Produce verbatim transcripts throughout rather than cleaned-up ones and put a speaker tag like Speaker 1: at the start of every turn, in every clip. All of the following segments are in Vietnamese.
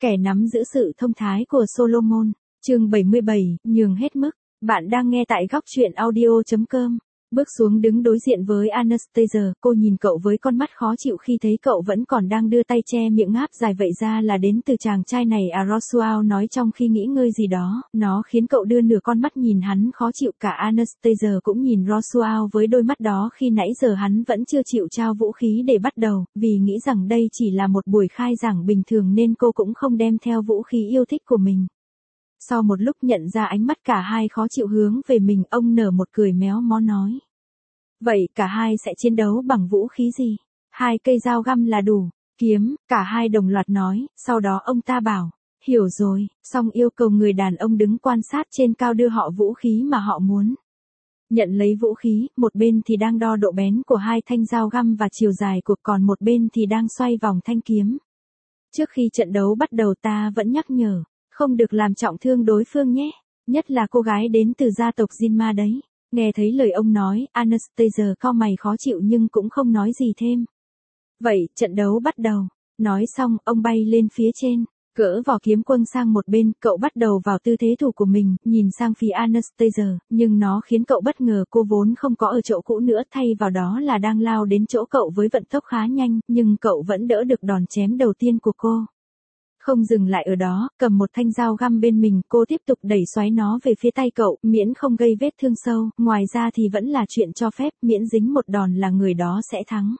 Speaker 1: Kẻ nắm giữ sự thông thái của Solomon, chương bảy mươi bảy, nhường hết mức. Bạn đang nghe tại góc truyện audio chấm com. Bước xuống đứng đối diện với Anastasia, cô nhìn cậu với con mắt khó chịu khi thấy cậu vẫn còn đang đưa tay che miệng ngáp dài. Vậy ra là đến từ chàng trai này à? Roswell nói trong khi nghĩ ngơi gì đó, nó khiến cậu đưa nửa con mắt nhìn hắn khó chịu. Cả Anastasia cũng nhìn Roswell với đôi mắt đó khi nãy giờ hắn vẫn chưa chịu trao vũ khí để bắt đầu, vì nghĩ rằng đây chỉ là một buổi khai giảng bình thường nên cô cũng không đem theo vũ khí yêu thích của mình. Sau một lúc nhận ra ánh mắt cả hai khó chịu hướng về mình, ông nở một cười méo mó nói. Vậy cả hai sẽ chiến đấu bằng vũ khí gì? Hai cây dao găm là đủ. Kiếm, cả hai đồng loạt nói, sau đó ông ta bảo, hiểu rồi, xong yêu cầu người đàn ông đứng quan sát trên cao đưa họ vũ khí mà họ muốn. Nhận lấy vũ khí, một bên thì đang đo độ bén của hai thanh dao găm và chiều dài của, còn một bên thì đang xoay vòng thanh kiếm. Trước khi trận đấu bắt đầu ta vẫn nhắc nhở. Không được làm trọng thương đối phương nhé, nhất là cô gái đến từ gia tộc Jinma đấy. Nghe thấy lời ông nói, Anastasia cau mày khó chịu nhưng cũng không nói gì thêm. Vậy, trận đấu bắt đầu. Nói xong, ông bay lên phía trên, cỡ vỏ kiếm quâng sang một bên, cậu bắt đầu vào tư thế thủ của mình, nhìn sang phía Anastasia, nhưng nó khiến cậu bất ngờ, cô vốn không có ở chỗ cũ nữa, thay vào đó là đang lao đến chỗ cậu với vận tốc khá nhanh, nhưng cậu vẫn đỡ được đòn chém đầu tiên của cô. Không dừng lại ở đó, cầm một thanh dao găm bên mình, cô tiếp tục đẩy xoáy nó về phía tay cậu, miễn không gây vết thương sâu, ngoài ra thì vẫn là chuyện cho phép, miễn dính một đòn là người đó sẽ thắng.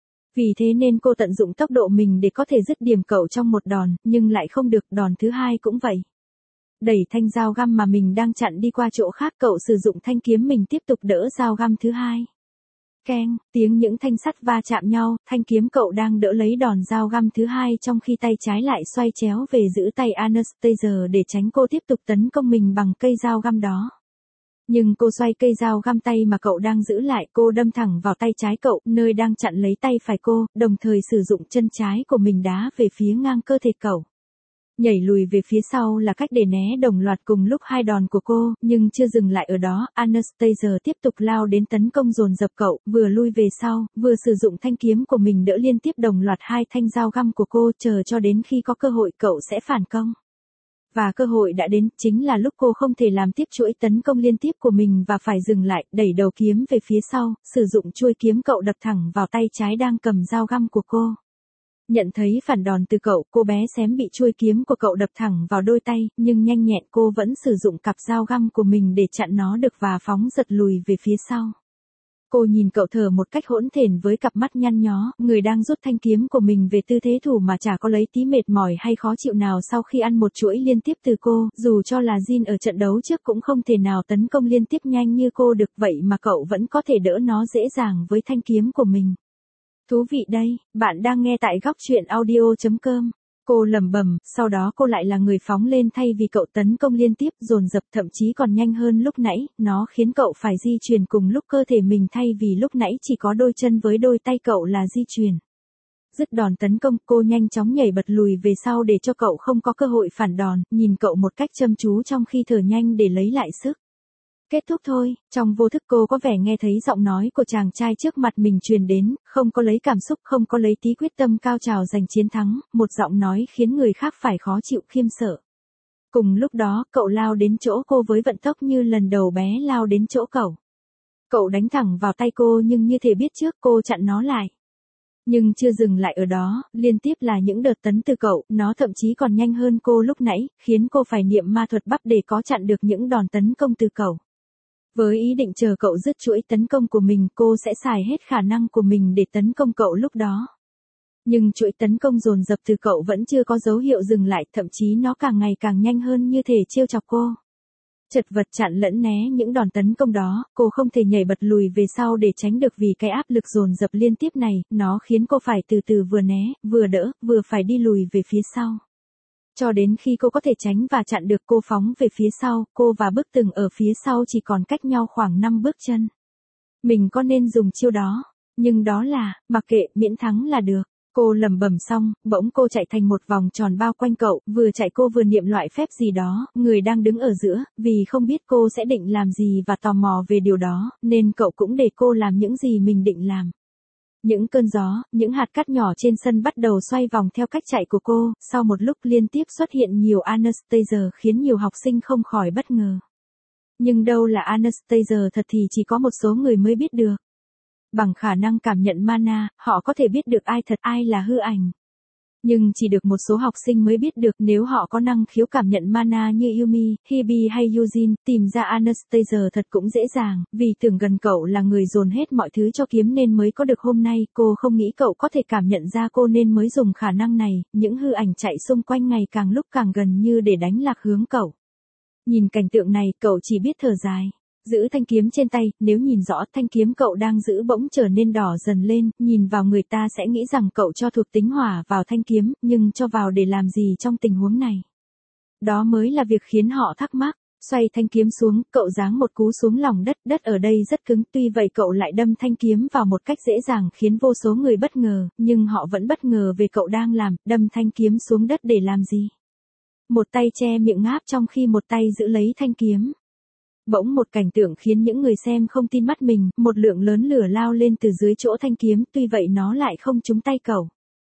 Speaker 1: Vì thế nên cô tận dụng tốc độ mình để có thể dứt điểm cậu trong một đòn, nhưng lại không được, đòn thứ hai cũng vậy. Đẩy thanh dao găm mà mình đang chặn đi qua chỗ khác, cậu sử dụng thanh kiếm mình tiếp tục đỡ dao găm thứ hai. Keng, tiếng những thanh sắt va chạm nhau, thanh kiếm cậu đang đỡ lấy đòn dao găm thứ hai trong khi tay trái lại xoay chéo về giữ tay Anastasia để tránh cô tiếp tục tấn công mình bằng cây dao găm đó. Nhưng cô xoay cây dao găm tay mà cậu đang giữ lại, cô đâm thẳng vào tay trái cậu, nơi đang chặn lấy tay phải cô, đồng thời sử dụng chân trái của mình đá về phía ngang cơ thể cậu. Nhảy lùi về phía sau là cách để né đồng loạt cùng lúc hai đòn của cô, nhưng chưa dừng lại ở đó, Anastasia tiếp tục lao đến tấn công dồn dập cậu, vừa lui về sau, vừa sử dụng thanh kiếm của mình đỡ liên tiếp đồng loạt hai thanh dao găm của cô, chờ cho đến khi có cơ hội cậu sẽ phản công. Và cơ hội đã đến, chính là lúc cô không thể làm tiếp chuỗi tấn công liên tiếp của mình và phải dừng lại, đẩy đầu kiếm về phía sau, sử dụng chuôi kiếm cậu đập thẳng vào tay trái đang cầm dao găm của cô. Nhận thấy phản đòn từ cậu, cô bé xém bị chuôi kiếm của cậu đập thẳng vào đôi tay, nhưng nhanh nhẹn cô vẫn sử dụng cặp dao găm của mình để chặn nó được và phóng giật lùi về phía sau. Cô nhìn cậu thở một cách hỗn hển với cặp mắt nhăn nhó, người đang rút thanh kiếm của mình về tư thế thủ mà chả có lấy tí mệt mỏi hay khó chịu nào sau khi ăn một chuỗi liên tiếp từ cô, dù cho là Jin ở trận đấu trước cũng không thể nào tấn công liên tiếp nhanh như cô được, vậy mà cậu vẫn có thể đỡ nó dễ dàng với thanh kiếm của mình. Thú vị đây, bạn đang nghe tại góc truyện audio chấm com. Cô lẩm bẩm, sau đó cô lại là người phóng lên thay vì cậu tấn công liên tiếp, dồn dập, thậm chí còn nhanh hơn lúc nãy, nó khiến cậu phải di chuyển cùng lúc cơ thể mình thay vì lúc nãy chỉ có đôi chân với đôi tay cậu là di chuyển. Dứt đòn tấn công, cô nhanh chóng nhảy bật lùi về sau để cho cậu không có cơ hội phản đòn, nhìn cậu một cách chăm chú trong khi thở nhanh để lấy lại sức. Kết thúc thôi, trong vô thức cô có vẻ nghe thấy giọng nói của chàng trai trước mặt mình truyền đến, không có lấy cảm xúc, không có lấy tí quyết tâm cao trào giành chiến thắng, một giọng nói khiến người khác phải khó chịu khiêm sợ. Cùng lúc đó, cậu lao đến chỗ cô với vận tốc như lần đầu bé lao đến chỗ cậu. Cậu đánh thẳng vào tay cô nhưng như thể biết trước cô chặn nó lại. Nhưng chưa dừng lại ở đó, liên tiếp là những đợt tấn từ cậu, nó thậm chí còn nhanh hơn cô lúc nãy, khiến cô phải niệm ma thuật bắp để có chặn được những đòn tấn công từ cậu. Với ý định chờ cậu dứt chuỗi tấn công của mình, cô sẽ xài hết khả năng của mình để tấn công cậu lúc đó. Nhưng chuỗi tấn công dồn dập từ cậu vẫn chưa có dấu hiệu dừng lại, thậm chí nó càng ngày càng nhanh hơn như thể trêu chọc cô. Chật vật chặn lẫn né những đòn tấn công đó, cô không thể nhảy bật lùi về sau để tránh được vì cái áp lực dồn dập liên tiếp này, nó khiến cô phải từ từ vừa né, vừa đỡ, vừa phải đi lùi về phía sau. Cho đến khi cô có thể tránh và chặn được, cô phóng về phía sau, cô và bức tường ở phía sau chỉ còn cách nhau khoảng năm bước chân. Mình có nên dùng chiêu đó, nhưng đó là, mặc kệ, miễn thắng là được. Cô lẩm bẩm xong, bỗng cô chạy thành một vòng tròn bao quanh cậu, vừa chạy cô vừa niệm loại phép gì đó, người đang đứng ở giữa, vì không biết cô sẽ định làm gì và tò mò về điều đó, nên cậu cũng để cô làm những gì mình định làm. Những cơn gió, những hạt cát nhỏ trên sân bắt đầu xoay vòng theo cách chạy của cô, sau một lúc liên tiếp xuất hiện nhiều Anastasia khiến nhiều học sinh không khỏi bất ngờ. Nhưng đâu là Anastasia thật thì chỉ có một số người mới biết được. Bằng khả năng cảm nhận mana, họ có thể biết được ai thật ai là hư ảnh. Nhưng chỉ được một số học sinh mới biết được. Nếu họ có năng khiếu cảm nhận mana như Yumi, Hibi hay Yujin, tìm ra Anastasia thật cũng dễ dàng, vì tưởng gần cậu là người dồn hết mọi thứ cho kiếm nên mới có được hôm nay. Cô không nghĩ cậu có thể cảm nhận ra cô nên mới dùng khả năng này. Những hư ảnh chạy xung quanh ngày càng lúc càng gần như để đánh lạc hướng cậu. Nhìn cảnh tượng này, cậu chỉ biết thở dài. Giữ thanh kiếm trên tay, nếu nhìn rõ thanh kiếm cậu đang giữ bỗng trở nên đỏ dần lên, nhìn vào người ta sẽ nghĩ rằng cậu cho thuộc tính hỏa vào thanh kiếm, nhưng cho vào để làm gì trong tình huống này? Đó mới là việc khiến họ thắc mắc. Xoay thanh kiếm xuống, cậu giáng một cú xuống lòng đất, đất ở đây rất cứng, tuy vậy cậu lại đâm thanh kiếm vào một cách dễ dàng khiến vô số người bất ngờ, nhưng họ vẫn bất ngờ về cậu đang làm, đâm thanh kiếm xuống đất để làm gì? Một tay che miệng ngáp trong khi một tay giữ lấy thanh kiếm. Bỗng một cảnh tượng khiến những người xem không tin mắt mình, một lượng lớn lửa lao lên từ dưới chỗ thanh kiếm, tuy vậy nó lại không trúng tay cậu.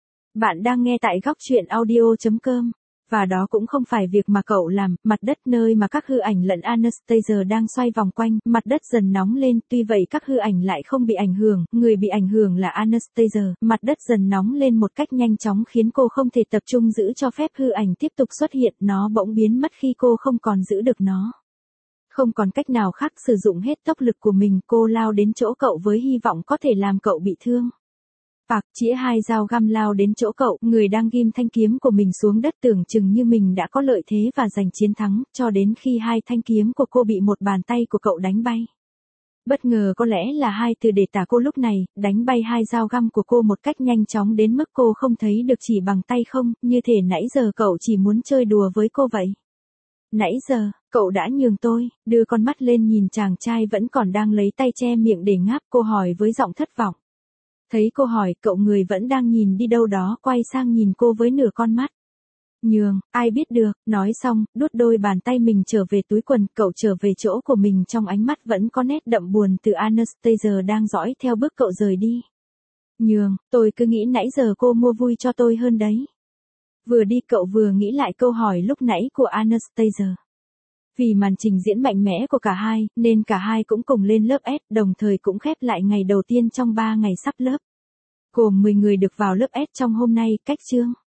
Speaker 1: Bạn đang nghe tại góc truyện audio chấm com. Và đó cũng không phải việc mà cậu làm, mặt đất nơi mà các hư ảnh lẫn Anastasia đang xoay vòng quanh, mặt đất dần nóng lên, tuy vậy các hư ảnh lại không bị ảnh hưởng, người bị ảnh hưởng là Anastasia, mặt đất dần nóng lên một cách nhanh chóng khiến cô không thể tập trung giữ cho phép hư ảnh tiếp tục xuất hiện, nó bỗng biến mất khi cô không còn giữ được nó. Không còn cách nào khác, sử dụng hết tốc lực của mình, cô lao đến chỗ cậu với hy vọng có thể làm cậu bị thương. Phạc, chĩa hai dao găm lao đến chỗ cậu, người đang ghim thanh kiếm của mình xuống đất tưởng chừng như mình đã có lợi thế và giành chiến thắng, cho đến khi hai thanh kiếm của cô bị một bàn tay của cậu đánh bay. Bất ngờ có lẽ là hai từ để tả cô lúc này, đánh bay hai dao găm của cô một cách nhanh chóng đến mức cô không thấy được chỉ bằng tay không, như thể nãy giờ cậu chỉ muốn chơi đùa với cô vậy. Nãy giờ, cậu đã nhường tôi, đưa con mắt lên nhìn chàng trai vẫn còn đang lấy tay che miệng để ngáp, cô hỏi với giọng thất vọng. Thấy cô hỏi, cậu người vẫn đang nhìn đi đâu đó, quay sang nhìn cô với nửa con mắt. Nhường, ai biết được, nói xong, đút đôi bàn tay mình trở về túi quần, cậu trở về chỗ của mình, trong ánh mắt vẫn có nét đậm buồn từ Anastasia đang dõi theo bước cậu rời đi. Nhường, tôi cứ nghĩ nãy giờ cô mua vui cho tôi hơn đấy. Vừa đi cậu vừa nghĩ lại câu hỏi lúc nãy của Anastasia. Vì màn trình diễn mạnh mẽ của cả hai, nên cả hai cũng cùng lên lớp S, đồng thời cũng khép lại ngày đầu tiên trong ba ngày sắp lớp. Gồm mười người được vào lớp S trong hôm nay, cách chương.